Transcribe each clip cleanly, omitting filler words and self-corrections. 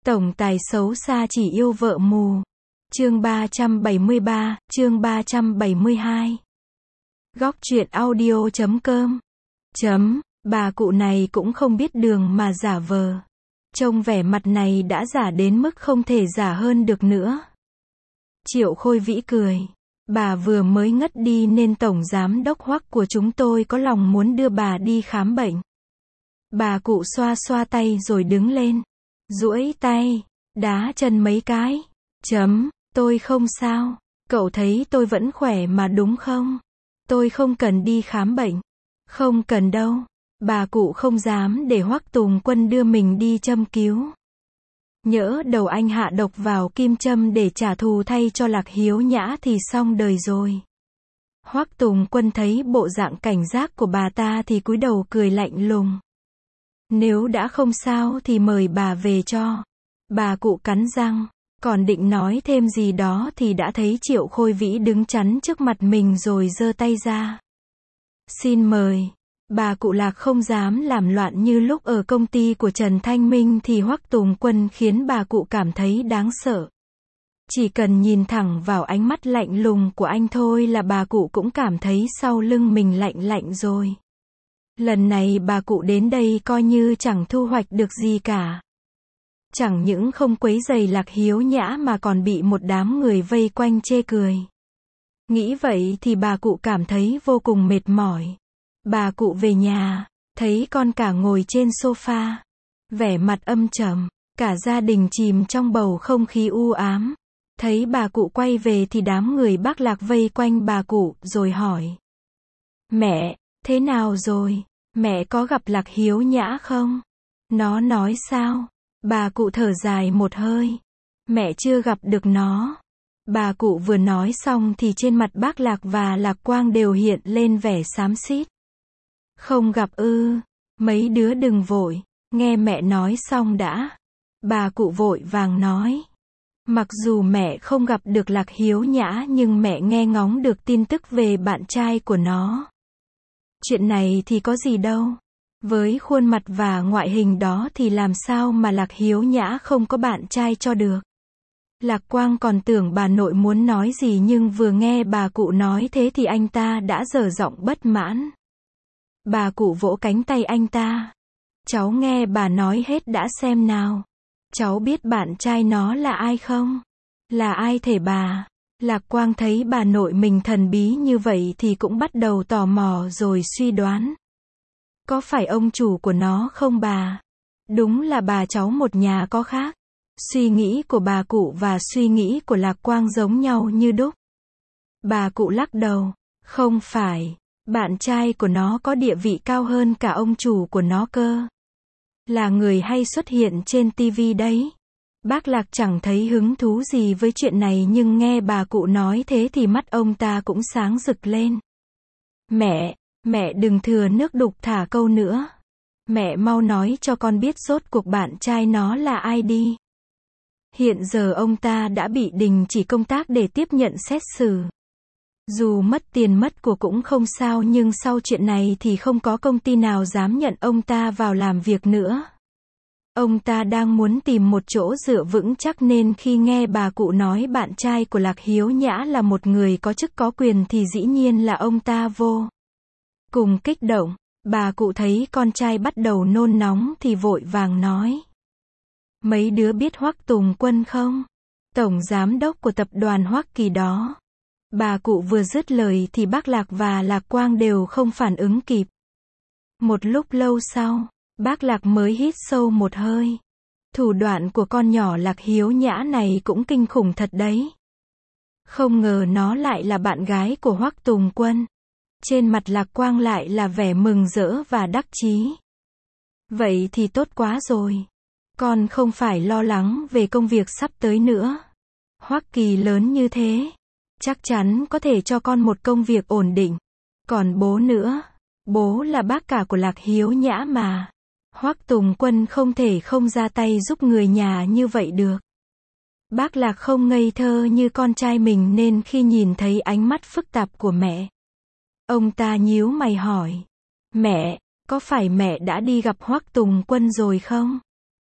Tổng tài xấu xa chỉ yêu vợ mù. Chương 373, chương 372. Góc truyện audio.com. Bà cụ này cũng không biết đường mà giả vờ. Trông vẻ mặt này đã giả đến mức không thể giả hơn được nữa. Triệu Khôi Vĩ cười. Bà vừa mới ngất đi nên tổng giám đốc Hoắc của chúng tôi có lòng muốn đưa bà đi khám bệnh. Bà cụ xoa xoa tay rồi đứng lên. Duỗi tay, đá chân mấy cái. Tôi không sao. Cậu thấy tôi vẫn khỏe mà đúng không? Tôi không cần đi khám bệnh. Không cần đâu. Bà cụ không dám để Hoắc Tùng Quân đưa mình đi châm cứu. Nhỡ đầu anh hạ độc vào kim châm để trả thù thay cho Lạc Hiếu Nhã thì xong đời rồi. Hoắc Tùng Quân thấy bộ dạng cảnh giác của bà ta thì cúi đầu cười lạnh lùng. Nếu đã không sao thì mời bà về cho. Bà cụ cắn răng, còn định nói thêm gì đó thì đã thấy Triệu Khôi Vĩ đứng chắn trước mặt mình rồi giơ tay ra. Xin mời. Bà cụ Lạc không dám làm loạn như lúc ở công ty của Trần Thanh Minh thì Hoắc Tùng Quân khiến bà cụ cảm thấy đáng sợ. Chỉ cần nhìn thẳng vào ánh mắt lạnh lùng của anh thôi là bà cụ cũng cảm thấy sau lưng mình lạnh lạnh rồi. Lần này bà cụ đến đây coi như chẳng thu hoạch được gì cả. Chẳng những không quấy rầy Lạc Hiếu Nhã mà còn bị một đám người vây quanh chê cười. Nghĩ vậy thì bà cụ cảm thấy vô cùng mệt mỏi. Bà cụ về nhà, thấy con cả ngồi trên sofa, vẻ mặt âm trầm, cả gia đình chìm trong bầu không khí u ám. Thấy bà cụ quay về thì đám người bác Lạc vây quanh bà cụ rồi hỏi. Mẹ, thế nào rồi? Mẹ có gặp Lạc Hiếu Nhã không? Nó nói sao? Bà cụ thở dài một hơi. Mẹ chưa gặp được nó. Bà cụ vừa nói xong thì trên mặt bác Lạc và Lạc Quang đều hiện lên vẻ xám xít. Không gặp ư? Mấy đứa đừng vội, nghe mẹ nói xong đã. Bà cụ vội vàng nói. Mặc dù mẹ không gặp được Lạc Hiếu Nhã nhưng mẹ nghe ngóng được tin tức về bạn trai của nó. Chuyện này thì có gì đâu. Với khuôn mặt và ngoại hình đó thì làm sao mà Lạc Hiếu Nhã không có bạn trai cho được. Lạc Quang còn tưởng bà nội muốn nói gì nhưng vừa nghe bà cụ nói thế thì anh ta đã dở giọng bất mãn. Bà cụ vỗ cánh tay anh ta. Cháu nghe bà nói hết đã xem nào. Cháu biết bạn trai nó là ai không? Là ai thể bà? Lạc Quang thấy bà nội mình thần bí như vậy thì cũng bắt đầu tò mò rồi suy đoán. Có phải ông chủ của nó không bà? Đúng là bà cháu một nhà có khác. Suy nghĩ của bà cụ và suy nghĩ của Lạc Quang giống nhau như đúc. Bà cụ lắc đầu. Không phải. Bạn trai của nó có địa vị cao hơn cả ông chủ của nó cơ. Là người hay xuất hiện trên TV đấy. Bác Lạc chẳng thấy hứng thú gì với chuyện này nhưng nghe bà cụ nói thế thì mắt ông ta cũng sáng rực lên. Mẹ đừng thừa nước đục thả câu nữa. Mẹ mau nói cho con biết rốt cuộc bạn trai nó là ai đi. Hiện giờ ông ta đã bị đình chỉ công tác để tiếp nhận xét xử. Dù mất tiền mất của cũng không sao nhưng sau chuyện này thì không có công ty nào dám nhận ông ta vào làm việc nữa. Ông ta đang muốn tìm một chỗ dựa vững chắc nên khi nghe bà cụ nói bạn trai của Lạc Hiếu Nhã là một người có chức có quyền thì dĩ nhiên là ông ta vô cùng kích động. Bà cụ thấy con trai bắt đầu nôn nóng thì vội vàng nói. Mấy đứa biết Hoắc Tùng Quân không? Tổng giám đốc của tập đoàn Hoắc Kỳ đó. Bà cụ vừa dứt lời thì bác Lạc và Lạc Quang đều không phản ứng kịp. Một lúc lâu sau, bác Lạc mới hít sâu một hơi. Thủ đoạn của con nhỏ Lạc Hiếu Nhã này cũng kinh khủng thật đấy. Không ngờ nó lại là bạn gái của Hoắc Tùng Quân. Trên mặt Lạc Quang lại là vẻ mừng rỡ và đắc chí. Vậy thì tốt quá rồi. Con không phải lo lắng về công việc sắp tới nữa. Hoắc Kỳ lớn như thế. Chắc chắn có thể cho con một công việc ổn định. Còn bố nữa. Bố là bác cả của Lạc Hiếu Nhã mà. Hoắc Tùng Quân không thể không ra tay giúp người nhà như vậy được. Bác Lạc không ngây thơ như con trai mình nên khi nhìn thấy ánh mắt phức tạp của mẹ. Ông ta nhíu mày hỏi. Mẹ, có phải mẹ đã đi gặp Hoắc Tùng Quân rồi không?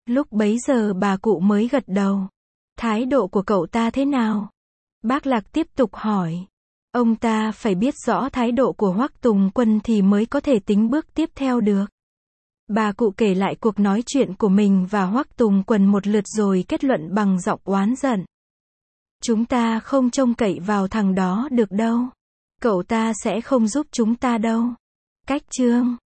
Lúc bấy giờ bà cụ mới gật đầu. Thái độ của cậu ta thế nào? Bác Lạc tiếp tục hỏi. Ông ta phải biết rõ thái độ của Hoắc Tùng Quân thì mới có thể tính bước tiếp theo được. Bà cụ kể lại cuộc nói chuyện của mình và Hoắc Tùng Quân một lượt rồi kết luận bằng giọng oán giận. Chúng ta không trông cậy vào thằng đó được đâu. Cậu ta sẽ không giúp chúng ta đâu. Cách chương